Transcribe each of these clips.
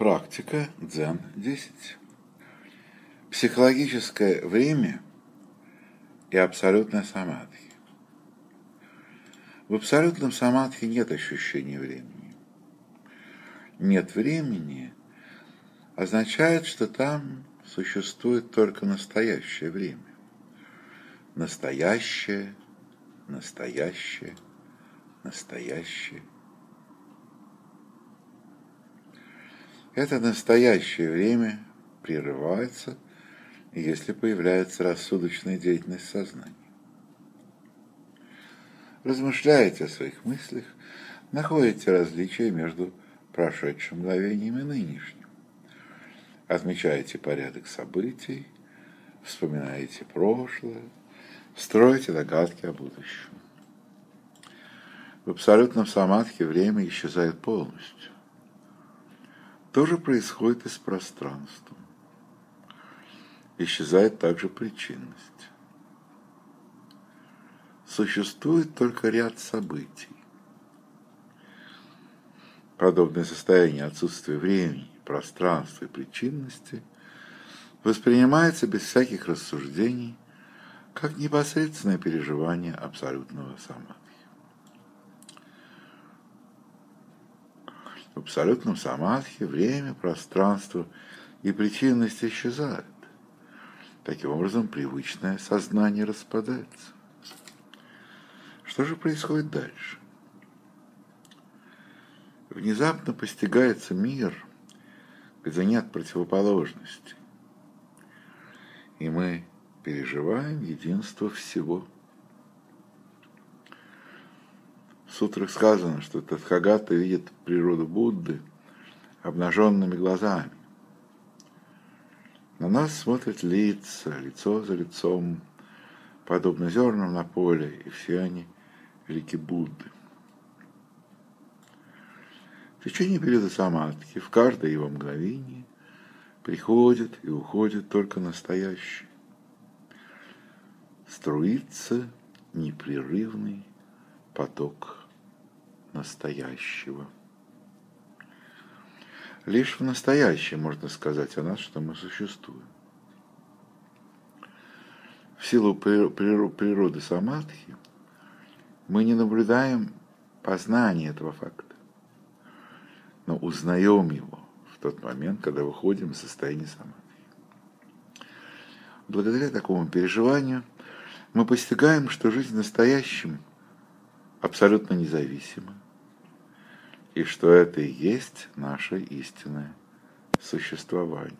Практика Дзен-10. Психологическое время и абсолютная самадхи. В абсолютном самадхи нет ощущения времени. Нет времени означает, что там существует только настоящее время. Настоящее, настоящее, настоящее. Это настоящее время прерывается, если появляется рассудочная деятельность сознания. Размышляете о своих мыслях, находите различия между прошедшим мгновением и нынешним. Отмечаете порядок событий, вспоминаете прошлое, строите догадки о будущем. В абсолютном самадхи время исчезает полностью. То же происходит и с пространством. Исчезает также причинность. Существует только ряд событий. Подобное состояние отсутствия времени, пространства и причинности воспринимается без всяких рассуждений как непосредственное переживание абсолютного самадхи. В абсолютном самадхи время, пространство и причинность исчезают. Таким образом, привычное сознание распадается. Что же происходит дальше? Внезапно постигается мир, где нет противоположностей, и мы переживаем единство всего. В сутрах сказано, что Татхагата видит природу Будды обнаженными глазами. На нас смотрят лица, лицо за лицом, подобно зернам на поле, и все они велики Будды. В течение периода самадхи, в каждое его мгновение, приходит и уходит только настоящее. Струится непрерывный поток настоящего. Лишь в настоящем можно сказать о нас, что мы существуем. В силу природы самадхи мы не наблюдаем познания этого факта, но узнаем его в тот момент, когда выходим из состояния самадхи. Благодаря такому переживанию мы постигаем, что жизнь в настоящем абсолютно независима, и что это и есть наше истинное существование.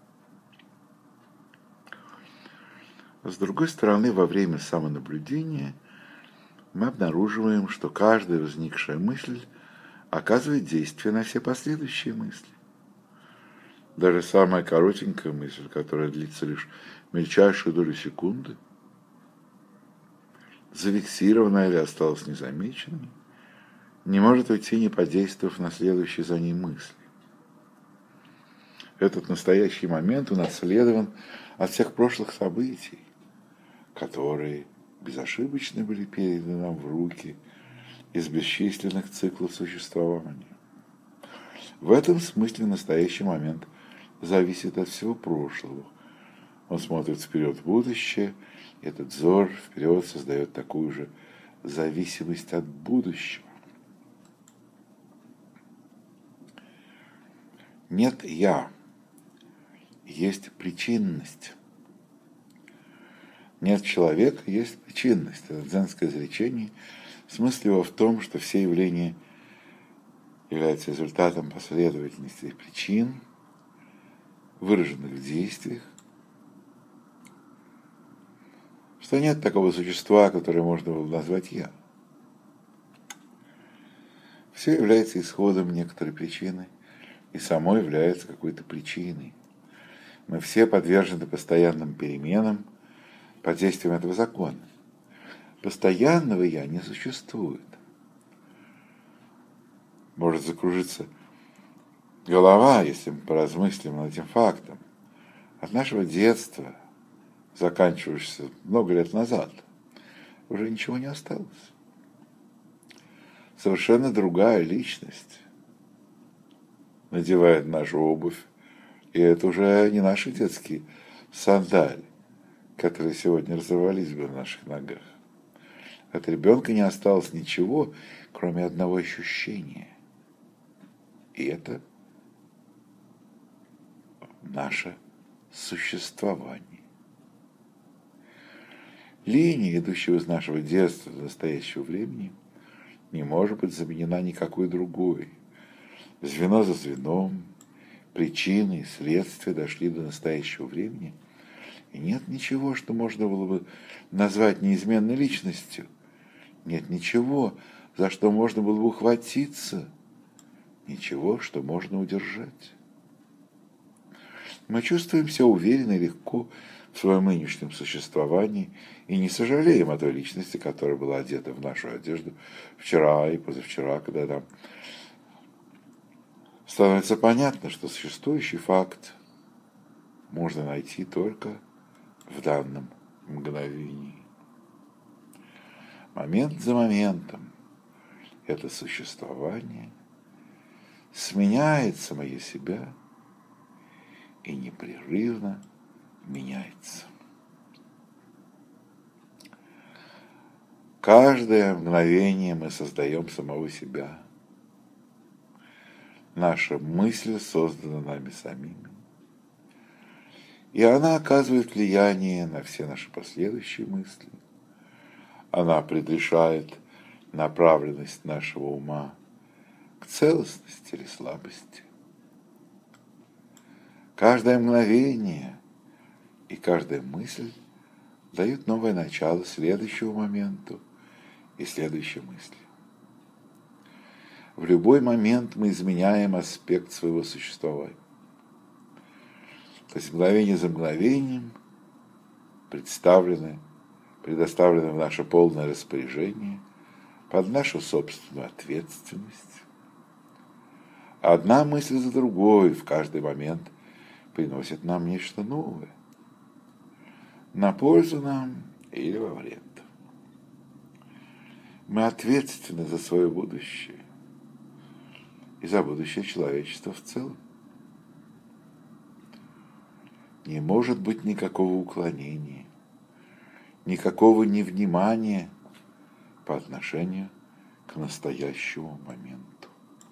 С другой стороны, во время самонаблюдения мы обнаруживаем, что каждая возникшая мысль оказывает действие на все последующие мысли. Даже самая коротенькая мысль, которая длится лишь мельчайшую долю секунды, зафиксированная или осталась незамеченной, не может уйти, не подействовав на следующие за ней мысли. Этот настоящий момент унаследован от всех прошлых событий, которые безошибочно были переданы нам в руки из бесчисленных циклов существования. В этом смысле настоящий момент зависит от всего прошлого. Он смотрит вперед в будущее, и этот взор вперед создает такую же зависимость от будущего. Нет «я», есть причинность. Нет человека, есть причинность. Это дзенское изречение. Смысл его в том, что все явления являются результатом последовательности причин, выраженных в действиях, что нет такого существа, которое можно было назвать «я». Все является исходом некоторой причины, и само является какой-то причиной. Мы все подвержены постоянным переменам под действием этого закона. Постоянного «я» не существует. Может закружиться голова, если мы поразмыслим над этим фактом. От нашего детства, заканчивающегося много лет назад, уже ничего не осталось. Совершенно другая личность. надевает нашу обувь, и это уже не наши детские сандали, которые сегодня разорвались бы на наших ногах. От ребенка не осталось ничего, кроме одного ощущения. И это наше существование. Линия, идущая из нашего детства до настоящего времени, не может быть заменена никакой другой. Звено за звеном, причины и следствия дошли до настоящего времени, и нет ничего, что можно было бы назвать неизменной личностью. Нет ничего, за что можно было бы ухватиться, ничего, что можно удержать. Мы чувствуем себя уверенно и легко в своем нынешнем существовании и не сожалеем о той личности, которая была одета в нашу одежду вчера и позавчера, когда нам становится понятно, что существующий факт можно найти только в данном мгновении. Момент за моментом это существование сменяет самое себя и непрерывно меняется. Каждое мгновение мы создаем самого себя. Наша мысль создана нами самими, и она оказывает влияние на все наши последующие мысли. Она предрешает направленность нашего ума к целостности или слабости. Каждое мгновение и каждая мысль дают новое начало следующему моменту и следующей мысли. В любой момент мы изменяем аспект своего существования. То есть мгновение за мгновением предоставлены в наше полное распоряжение под нашу собственную ответственность. Одна мысль за другой в каждый момент приносит нам нечто новое, на пользу нам или во вред. Мы ответственны за свое будущее и за будущее человечества в целом. Не может быть никакого уклонения, никакого невнимания по отношению к настоящему моменту.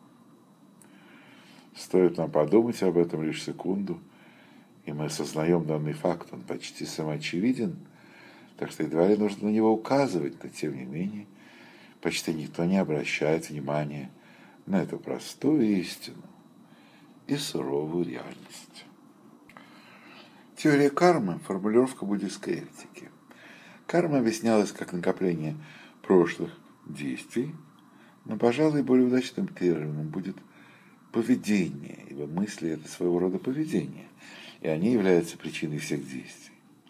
Стоит нам подумать об этом лишь секунду, и мы осознаем данный факт, он почти самоочевиден, так что едва ли нужно на него указывать, но тем не менее почти никто не обращает внимания на эту простую истину и суровую реальность. Теория кармы – формулировка буддийской этики. Карма объяснялась как накопление прошлых действий, но, пожалуй, более удачным термином будет поведение, ибо мысли – это своего рода поведение, и они являются причиной всех действий.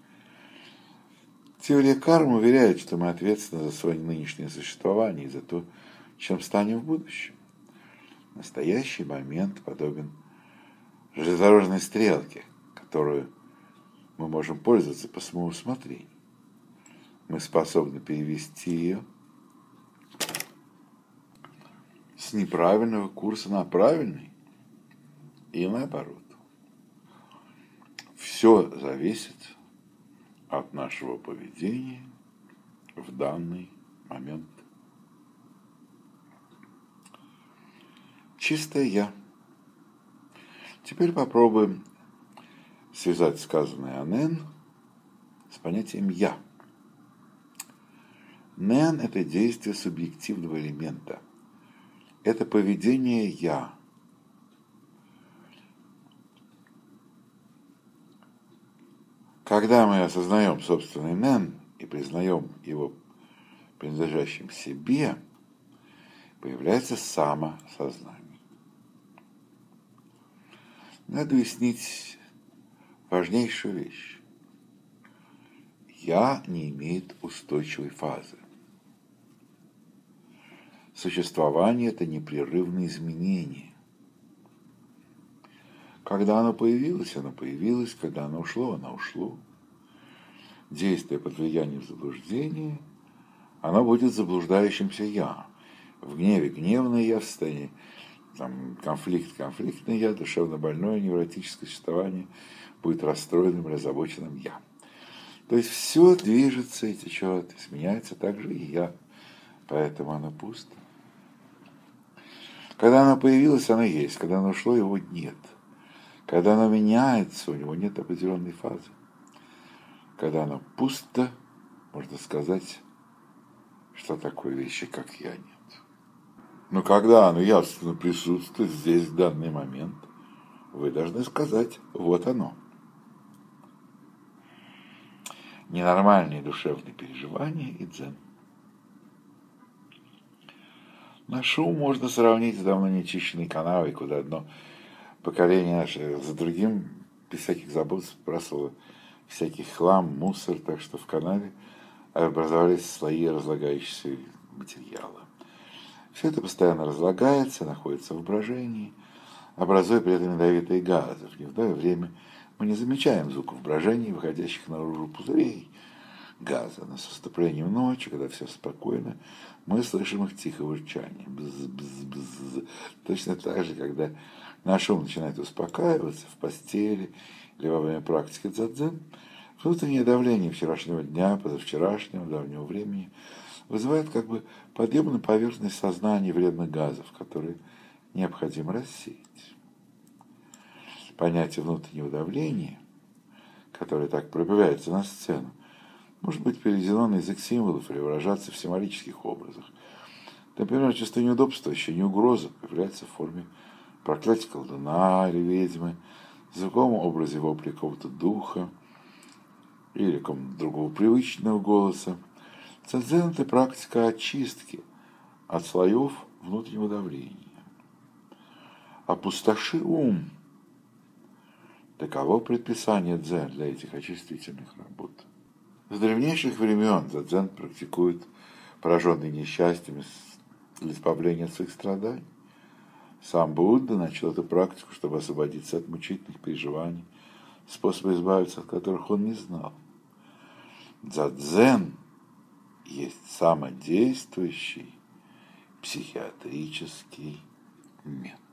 Теория кармы уверяет, что мы ответственны за свое нынешнее существование и за то, чем станем в будущем. Настоящий момент подобен железнодорожной стрелке, которую мы можем пользоваться по своему усмотрению. Мы способны перевести ее с неправильного курса на правильный и наоборот. Все зависит от нашего поведения в данный момент. Чистое «я». Теперь попробуем связать сказанное о «нэн» с понятием «я». «Нэн» – это действие субъективного элемента. Это поведение «я». Когда мы осознаем собственный «нэн» и признаем его принадлежащим себе, появляется самосознание. Надо уяснить важнейшую вещь. «Я» не имеет устойчивой фазы. Существование – это непрерывное изменение. Когда оно появилось, когда оно ушло. Действуя под влиянием заблуждения, оно будет заблуждающимся «я». В гневе гневное «я», в состоянии там, конфликтный я, душевно больное, невротическое существование будет расстроенным или озабоченным я. То есть все движется и течет, и сменяется также и я, поэтому оно пусто. Когда оно появилось, оно есть, когда оно ушло, его нет. Когда оно меняется, у него нет определенной фазы. Когда оно пусто, можно сказать, что такой вещи, как я, нет. Но когда оно явственно присутствует здесь, в данный момент, вы должны сказать, вот оно. Ненормальные душевные переживания и дзен. Наш ум можно сравнить с давно нечищенной канавой, куда одно поколение наше за другим без всяких забот сбрасывало всякий хлам, мусор, так что в канаве образовались слои разлагающегося материала. Все это постоянно разлагается, находится в брожении, образуя при этом ядовитые газы. В неудобное время мы не замечаем звуков брожения, выходящих наружу пузырей газа. Но с наступлением ночи, когда все спокойно, мы слышим их тихое урчание. Бз-бз-бз. Точно так же, когда наш ум начинает успокаиваться в постели или во время практики дзен, внутреннее давление вчерашнего дня, позавчерашнего, давнего времени вызывает как бы подъем на поверхность сознания вредных газов, которые необходимо рассеять. Понятие внутреннего давления, которое так пробивается на сцену, может быть переведено на язык символов или выражаться в символических образах. Например, чувство неудобства, еще не угроза, появляется в форме проклятия колдуна или ведьмы, в звуковом образе вопли какого-то духа или какого-то другого привычного голоса. Дзен – это практика очистки от слоев внутреннего давления. Опустоши ум. Таково предписание дзен для этих очистительных работ. С древнейших времен дзен практикует пораженные несчастьями для избавления от своих страданий. Сам Будда начал эту практику, чтобы освободиться от мучительных переживаний, способы избавиться от которых он не знал. Дзен есть самодействующий психиатрический метод.